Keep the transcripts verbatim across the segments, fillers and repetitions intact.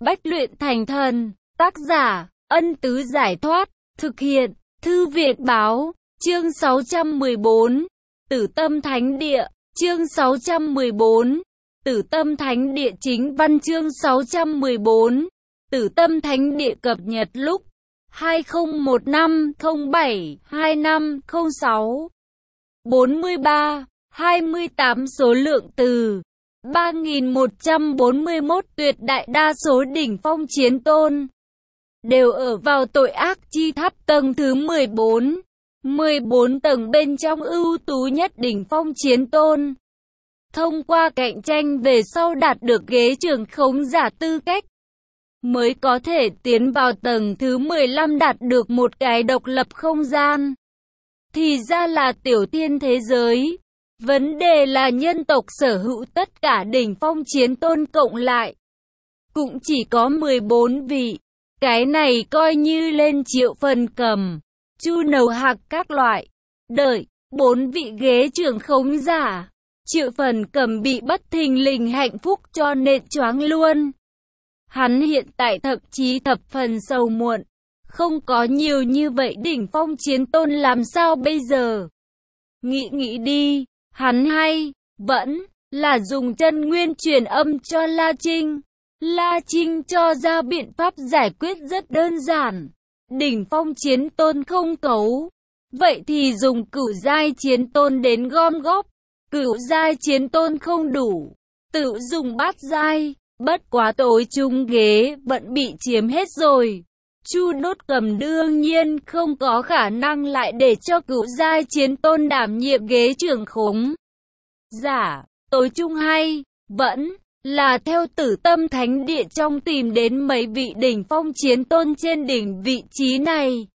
Bách luyện thành thần. Tác giả, Ân Tứ Giải Thoát. Thực hiện, Thư Viện Báo. Chương sáu trăm mười bốn. Tử Tâm Thánh Địa. Chương sáu trăm mười bốn. Tử Tâm Thánh Địa. Chính văn chương sáu trăm mười bốn. Tử Tâm Thánh Địa cập nhật lúc hai không một năm không bảy hai năm không sáu. bốn mươi ba, hai mươi tám số lượng từ ba nghìn một trăm bốn mươi mốt. Tuyệt đại đa số đỉnh phong chiến tôn đều ở vào tội ác chi tháp tầng thứ mười bốn. mười bốn tầng bên trong ưu tú nhất đỉnh phong chiến tôn thông qua cạnh tranh về sau đạt được ghế trưởng khống giả tư cách mới có thể tiến vào tầng thứ mười lăm, đạt được một cái độc lập không gian. Thì ra là tiểu thiên thế giới. Vấn đề là nhân tộc sở hữu tất cả đỉnh phong chiến tôn cộng lại cũng chỉ có mười bốn vị. Cái này coi như lên Triệu Phần Cầm, Chu Nầu Hạc các loại. Đợi bốn vị ghế trưởng khống giả, Triệu Phần Cầm bị bất thình lình hạnh phúc cho nện choáng luôn. Hắn hiện tại thậm chí thập phần sầu muộn. Không có nhiều như vậy đỉnh phong chiến tôn làm sao bây giờ? Nghĩ nghĩ đi, hắn hay vẫn là dùng chân nguyên truyền âm cho La Trinh. La Trinh cho ra biện pháp giải quyết rất đơn giản. Đỉnh phong chiến tôn không cấu, vậy thì dùng cửu giai chiến tôn đến gom góp. Cửu giai chiến tôn không đủ, tự dùng bát giai. Bất quá tối trung ghế vẫn bị chiếm hết rồi. Chu Đốt Cầm đương nhiên không có khả năng lại để cho cửu giai chiến tôn đảm nhiệm ghế trưởng khống giả. Tối trung hay vẫn là theo Tử Tâm Thánh Địa trong tìm đến mấy vị đỉnh phong chiến tôn trên đỉnh vị trí này.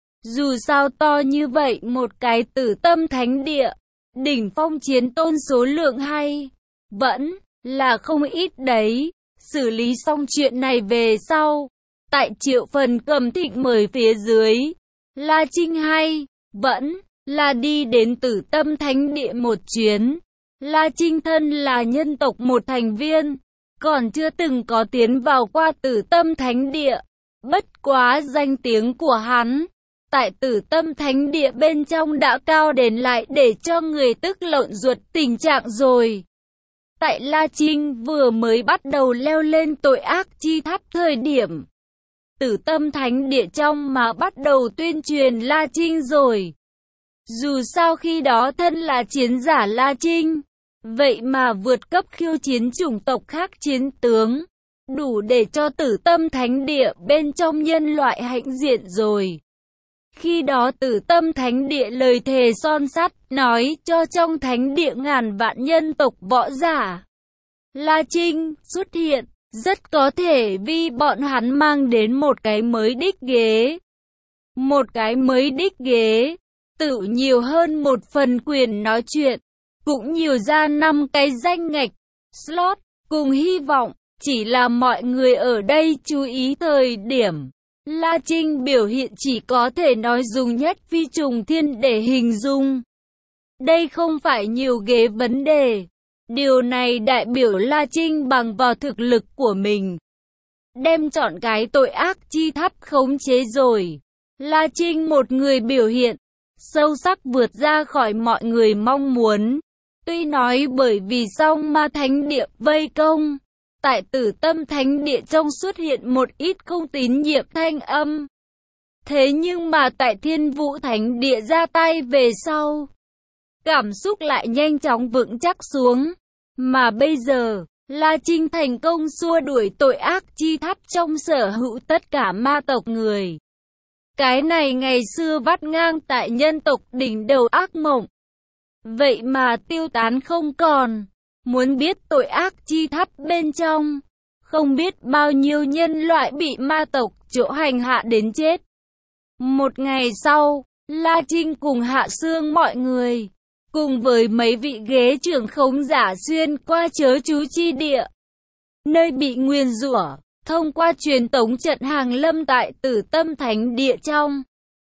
Dù sao to như vậy một cái Tử Tâm Thánh Địa, đỉnh phong chiến tôn số lượng hay vẫn là không ít đấy. Xử lý xong chuyện này về sau, tại Triệu Phần Cầm thịnh mời phía dưới, La Trinh hay vẫn là đi đến Tử Tâm Thánh Địa một chuyến. La Trinh thân là nhân tộc một thành viên, còn chưa từng có tiến vào qua Tử Tâm Thánh Địa. Bất quá danh tiếng của hắn tại Tử Tâm Thánh Địa bên trong đã cao đến lại để cho người tức lợn ruột tình trạng rồi. Tại La Trinh vừa mới bắt đầu leo lên tội ác chi tháp thời điểm, Tử Tâm Thánh Địa trong mà bắt đầu tuyên truyền La Trinh rồi. Dù sao khi đó thân là chiến giả La Trinh, vậy mà vượt cấp khiêu chiến chủng tộc khác chiến tướng, đủ để cho Tử Tâm Thánh Địa bên trong nhân loại hãnh diện rồi. Khi đó Tử Tâm Thánh Địa lời thề son sắt, nói cho trong thánh địa ngàn vạn nhân tộc võ giả, La Trinh xuất hiện, rất có thể vì bọn hắn mang đến một cái mới đích ghế. Một cái mới đích ghế, tự nhiều hơn một phần quyền nói chuyện, cũng nhiều ra năm cái danh ngạch, slot, cùng hy vọng, chỉ là mọi người ở đây chú ý thời điểm. La Trinh biểu hiện chỉ có thể nói dùng nhất phi trùng thiên để hình dung. Đây không phải nhiều ghế vấn đề. Điều này đại biểu La Trinh bằng vào thực lực của mình đem chọn cái tội ác chi tháp khống chế rồi. La Trinh một người biểu hiện sâu sắc vượt ra khỏi mọi người mong muốn. Tuy nói bởi vì song ma thánh địa vây công, tại Tử Tâm Thánh Địa trong xuất hiện một ít không tín nhiệm thanh âm. Thế nhưng mà tại Thiên Vũ Thánh Địa ra tay về sau, cảm xúc lại nhanh chóng vững chắc xuống. Mà bây giờ, La Trinh thành công xua đuổi tội ác chi tháp trong sở hữu tất cả ma tộc người. Cái này ngày xưa vắt ngang tại nhân tộc đỉnh đầu ác mộng, vậy mà tiêu tán không còn. Muốn biết tội ác chi tháp bên trong, không biết bao nhiêu nhân loại bị ma tộc chỗ hành hạ đến chết. Một ngày sau, La Trinh cùng Hạ Sương mọi người, cùng với mấy vị ghế trưởng khống giả xuyên qua chớ chú chi địa, nơi bị nguyền rủa, thông qua truyền tống trận hàng lâm tại Tử Tâm Thánh Địa trong.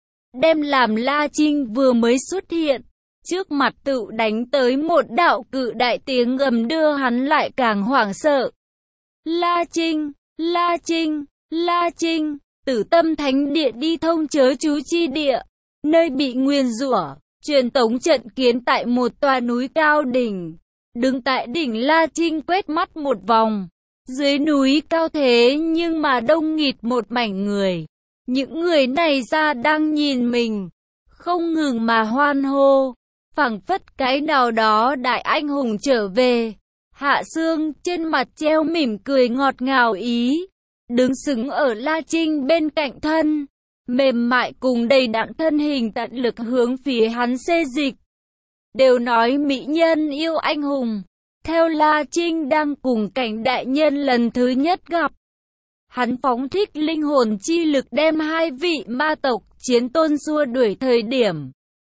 Đem làm La Trinh vừa mới xuất hiện, trước mặt tự đánh tới một đạo cự đại tiếng gầm đưa hắn lại càng hoảng sợ. La Trinh La Trinh, La Trinh, Tử Tâm Thánh Địa đi thông chớ chú chi địa, nơi bị nguyền rủa, truyền tống trận kiến tại một tòa núi cao đỉnh. Đứng tại đỉnh, La Trinh quét mắt một vòng. Dưới núi cao thế nhưng mà đông nghịt một mảnh người. Những người này ra đang nhìn mình, không ngừng mà hoan hô, phảng phất cái nào đó đại anh hùng trở về. Hạ Sương trên mặt treo mỉm cười ngọt ngào ý, đứng sững ở La Trinh bên cạnh thân, mềm mại cùng đầy đặn thân hình tận lực hướng phía hắn xê dịch. Đều nói mỹ nhân yêu anh hùng, theo La Trinh đang cùng cảnh đại nhân lần thứ nhất gặp. Hắn phóng thích linh hồn chi lực đem hai vị ma tộc chiến tôn xua đuổi thời điểm.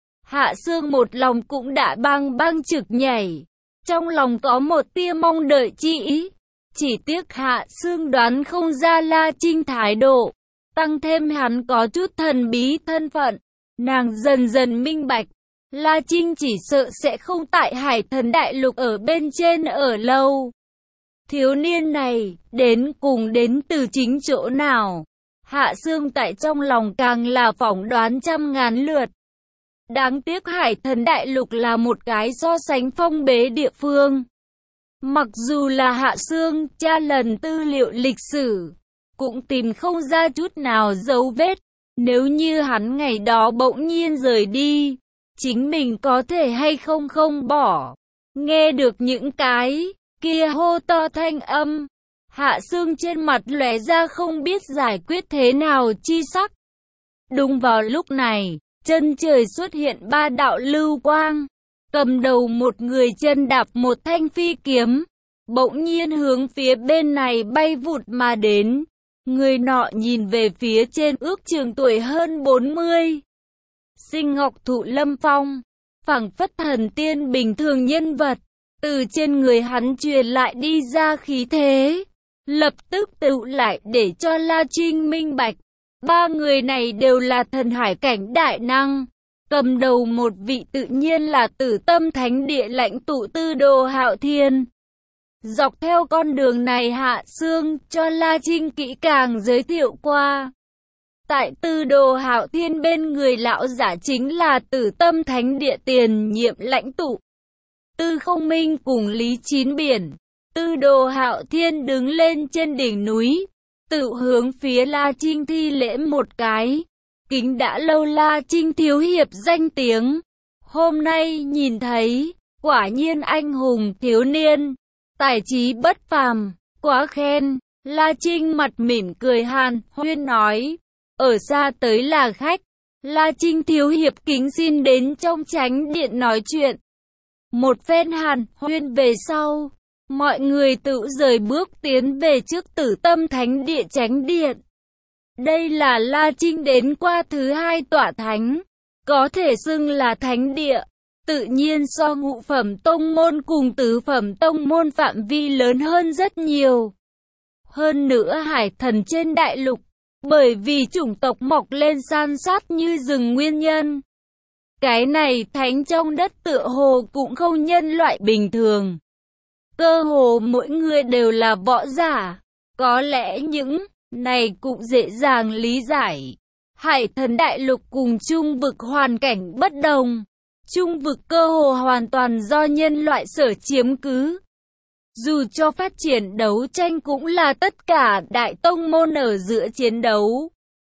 Hạ Sương một lòng cũng đã bang bang trực nhảy, trong lòng có một tia mong đợi chi ý. Chỉ tiếc Hạ Sương đoán không ra La Trinh thái độ, tăng thêm hắn có chút thần bí thân phận. Nàng dần dần minh bạch, La Trinh chỉ sợ sẽ không tại Hải Thần Đại Lục ở bên trên ở lâu. Thiếu niên này, đến cùng đến từ chính chỗ nào? Hạ Sương tại trong lòng càng là phỏng đoán trăm ngàn lượt. Đáng tiếc Hải Thần Đại Lục là một cái so sánh phong bế địa phương. Mặc dù là Hạ Sương tra lần tư liệu lịch sử, cũng tìm không ra chút nào dấu vết. Nếu như hắn ngày đó bỗng nhiên rời đi, chính mình có thể hay không không bỏ. Nghe được những cái kia hô to thanh âm, Hạ Sương trên mặt lóe ra không biết giải quyết thế nào chi sắc. Đúng vào lúc này, chân trời xuất hiện ba đạo lưu quang, cầm đầu một người chân đạp một thanh phi kiếm, bỗng nhiên hướng phía bên này bay vụt mà đến. Người nọ nhìn về phía trên ước chừng tuổi hơn bốn mươi. Sinh ngọc thụ lâm phong, phảng phất thần tiên bình thường nhân vật. Từ trên người hắn truyền lại đi ra khí thế, lập tức tụ lại để cho La Trinh minh bạch. Ba người này đều là thần hải cảnh đại năng. Cầm đầu một vị tự nhiên là Tử Tâm Thánh Địa lãnh tụ Tư Đồ Hạo Thiên. Dọc theo con đường này Hạ Sương cho La Trinh kỹ càng giới thiệu qua. Tại Tư Đồ Hạo Thiên bên người lão giả chính là Tử Tâm Thánh Địa tiền nhiệm lãnh tụ Tư Không Minh cùng Lý Chín Biển. Tư Đồ Hạo Thiên đứng lên trên đỉnh núi, tự hướng phía La Trinh thi lễ một cái. Kính đã lâu La Trinh thiếu hiệp danh tiếng, hôm nay nhìn thấy, quả nhiên anh hùng thiếu niên, tài trí bất phàm, quá khen. La Trinh mặt mỉm cười hàn huyên nói, ở xa tới là khách, La Trinh thiếu hiệp kính xin đến trong chánh điện nói chuyện. Một phen hàn huyên về sau, mọi người tự rời bước tiến về trước Tử Tâm Thánh Địa chánh điện. Đây là La Trinh đến qua thứ hai tọa thánh, có thể xưng là thánh địa, tự nhiên so ngũ phẩm tông môn cùng tứ phẩm tông môn phạm vi lớn hơn rất nhiều. Hơn nữa hải thần trên đại lục, bởi vì chủng tộc mọc lên san sát như rừng nguyên nhân. Cái này thánh trong đất tựa hồ cũng không nhân loại bình thường. Cơ hồ mỗi người đều là võ giả, có lẽ những này cũng dễ dàng lý giải. Hải thần đại lục cùng trung vực hoàn cảnh bất đồng. Trung vực cơ hồ hoàn toàn do nhân loại sở chiếm cứ. Dù cho phát triển đấu tranh cũng là tất cả đại tông môn ở giữa chiến đấu.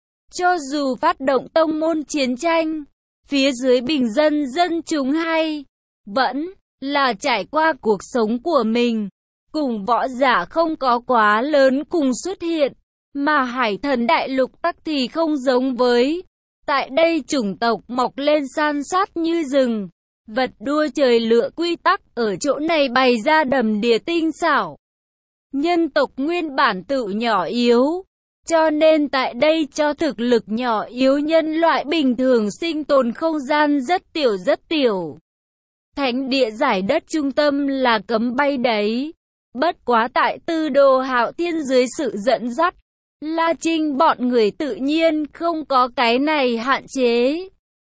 Cho dù phát động tông môn chiến tranh, phía dưới bình dân dân chúng hay vẫn là trải qua cuộc sống của mình. Cùng võ giả không có quá lớn cùng xuất hiện. Mà hải thần đại lục tắc thì không giống với. Tại đây chủng tộc mọc lên san sát như rừng. Vật đua trời lựa quy tắc ở chỗ này bày ra đầm đìa tinh xảo. Nhân tộc nguyên bản tự nhỏ yếu, cho nên tại đây cho thực lực nhỏ yếu nhân loại bình thường sinh tồn không gian rất tiểu rất tiểu. Thánh địa giải đất trung tâm là cấm bay đấy. Bất quá tại Tư Đồ Hạo Thiên dưới sự dẫn dắt, La Trinh bọn người tự nhiên không có cái này hạn chế.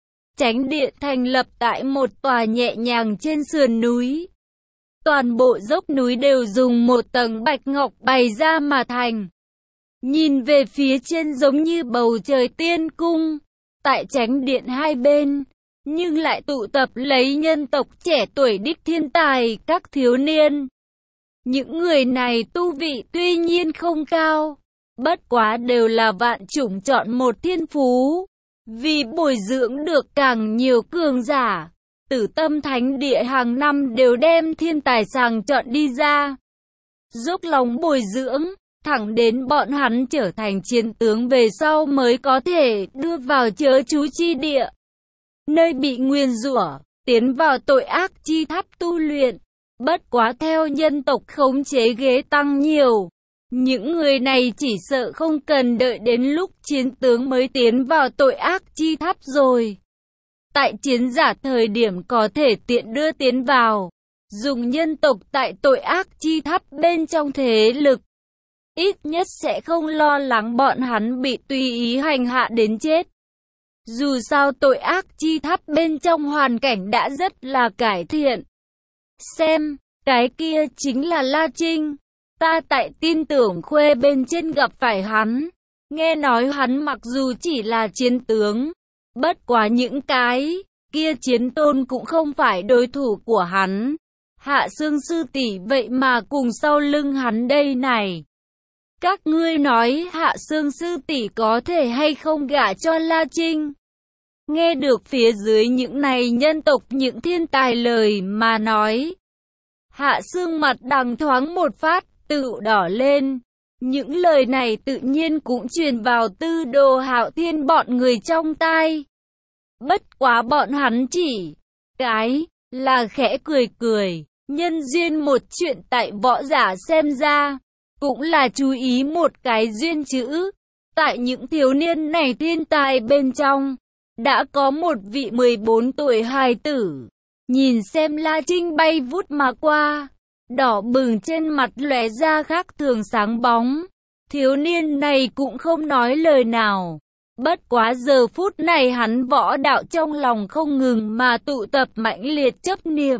Chánh điện thành lập tại một tòa nhẹ nhàng trên sườn núi. Toàn bộ dốc núi đều dùng một tầng bạch ngọc bày ra mà thành. nhìn về phía trên giống như bầu trời tiên cung, tại chánh điện hai bên, nhưng lại tụ tập lấy nhân tộc trẻ tuổi đích thiên tài, các thiếu niên. Những người này tu vị tuy nhiên không cao, bất quá đều là vạn chủng chọn một thiên phú, vì bồi dưỡng được càng nhiều cường giả. Tử Tâm Thánh Địa hàng năm đều đem thiên tài sàng chọn đi ra, dốc lòng bồi dưỡng, thẳng đến bọn hắn trở thành chiến tướng về sau mới có thể đưa vào chớ chú chi địa, nơi bị nguyền rủa, tiến vào tội ác chi tháp tu luyện. Bất quá theo nhân tộc khống chế ghế tăng nhiều, những người này chỉ sợ không cần đợi đến lúc chiến tướng mới tiến vào tội ác chi tháp rồi. Tại chiến giả thời điểm có thể tiện đưa tiến vào, dùng nhân tộc tại tội ác chi tháp bên trong thế lực, ít nhất sẽ không lo lắng bọn hắn bị tùy ý hành hạ đến chết. Dù sao tội ác chi tháp bên trong hoàn cảnh đã rất là cải thiện. Xem, cái kia chính là La Trinh. Ta tại tin tưởng khuê bên trên gặp phải hắn. Nghe nói hắn mặc dù chỉ là chiến tướng, bất quá những cái kia chiến tôn cũng không phải đối thủ của hắn. Hạ Sương sư tỷ vậy mà cùng sau lưng hắn đây này. Các ngươi nói Hạ Sương sư tỷ có thể hay không gả cho La Trinh? Nghe được phía dưới những này nhân tộc những thiên tài lời mà nói, Hạ Sương mặt đằng thoáng một phát, tự đỏ lên. Những lời này tự nhiên cũng truyền vào Tư Đồ Hạo Thiên bọn người trong tai. Bất quá bọn hắn chỉ cái là khẽ cười cười, nhân duyên một chuyện tại võ giả xem ra, cũng là chú ý một cái duyên chữ. Tại những thiếu niên này thiên tài bên trong, đã có một vị mười bốn tuổi hài tử, nhìn xem La Trinh bay vút mà qua, đỏ bừng trên mặt lóe ra khác thường sáng bóng. Thiếu niên này cũng không nói lời nào. Bất quá giờ phút này hắn võ đạo trong lòng không ngừng mà tụ tập mãnh liệt chấp niệm.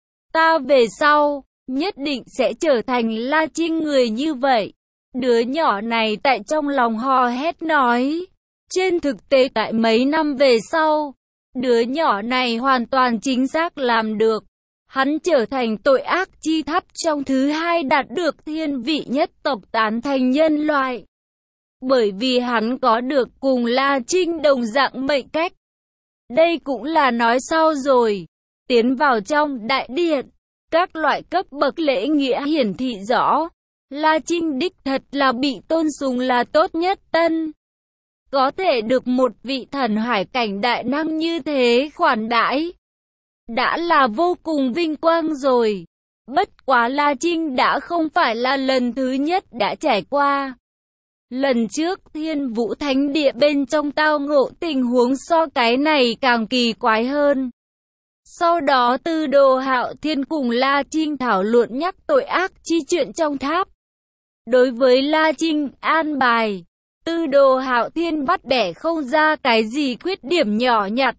Ta về sau, nhất định sẽ trở thành La Trinh người như vậy. Đứa nhỏ này tại trong lòng hò hét nói. Trên thực tế tại mấy năm về sau, đứa nhỏ này hoàn toàn chính xác làm được. Hắn trở thành tội ác chi tháp trong thứ hai đạt được thiên vị nhất tộc tán thành nhân loại. Bởi vì hắn có được cùng La Trinh đồng dạng mệnh cách. Đây cũng là nói sau rồi. Tiến vào trong đại điện, các loại cấp bậc lễ nghĩa hiển thị rõ. La Trinh đích thật là bị tôn sùng là tốt nhất tân. Có thể được một vị thần hải cảnh đại năng như thế khoản đãi, đã là vô cùng vinh quang rồi. Bất quá La Trinh đã không phải là lần thứ nhất đã trải qua. Lần trước Thiên Vũ Thánh Địa bên trong tao ngộ tình huống so cái này càng kỳ quái hơn. Sau đó Tư Đồ Hạo Thiên cùng La Trinh thảo luận nhắc tội ác chi chuyện trong tháp. Đối với La Trinh an bài, Tư Đồ Hạo Thiên bắt bẻ không ra cái gì khuyết điểm nhỏ nhặt.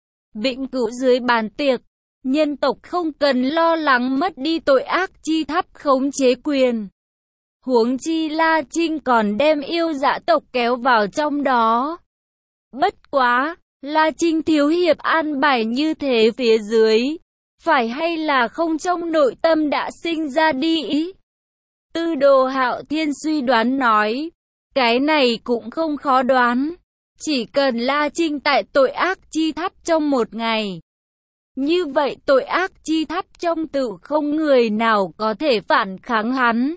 Vĩnh cửu dưới bàn tiệc, nhân tộc không cần lo lắng mất đi tội ác chi tháp khống chế quyền. Huống chi La Trinh còn đem yêu dã tộc kéo vào trong đó. Bất quá, La Trinh thiếu hiệp an bài như thế phía dưới, phải hay là không trong nội tâm đã sinh ra đi ý? Tư Đồ Hạo Thiên suy đoán nói, cái này cũng không khó đoán. Chỉ cần La Trinh tại tội ác chi tháp trong một ngày, như vậy tội ác chi tháp trong tự không người nào có thể phản kháng hắn.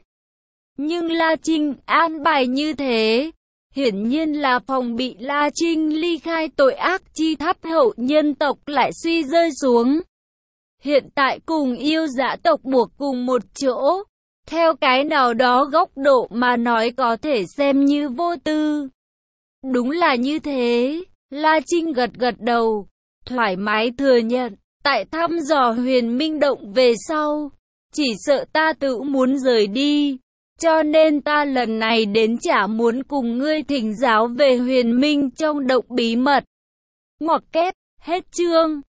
Nhưng La Trinh an bài như thế, hiển nhiên là phòng bị La Trinh ly khai tội ác chi tháp hậu nhân tộc lại suy rơi xuống. Hiện tại cùng yêu dã tộc buộc cùng một chỗ, theo cái nào đó góc độ mà nói có thể xem như vô tư. Đúng là như thế, La Trinh gật gật đầu, thoải mái thừa nhận, tại thăm dò Huyền Minh Động về sau, chỉ sợ ta tự muốn rời đi, cho nên ta lần này đến chả muốn cùng ngươi thỉnh giáo về Huyền Minh trong động bí mật. Ngoặc kép, hết chương.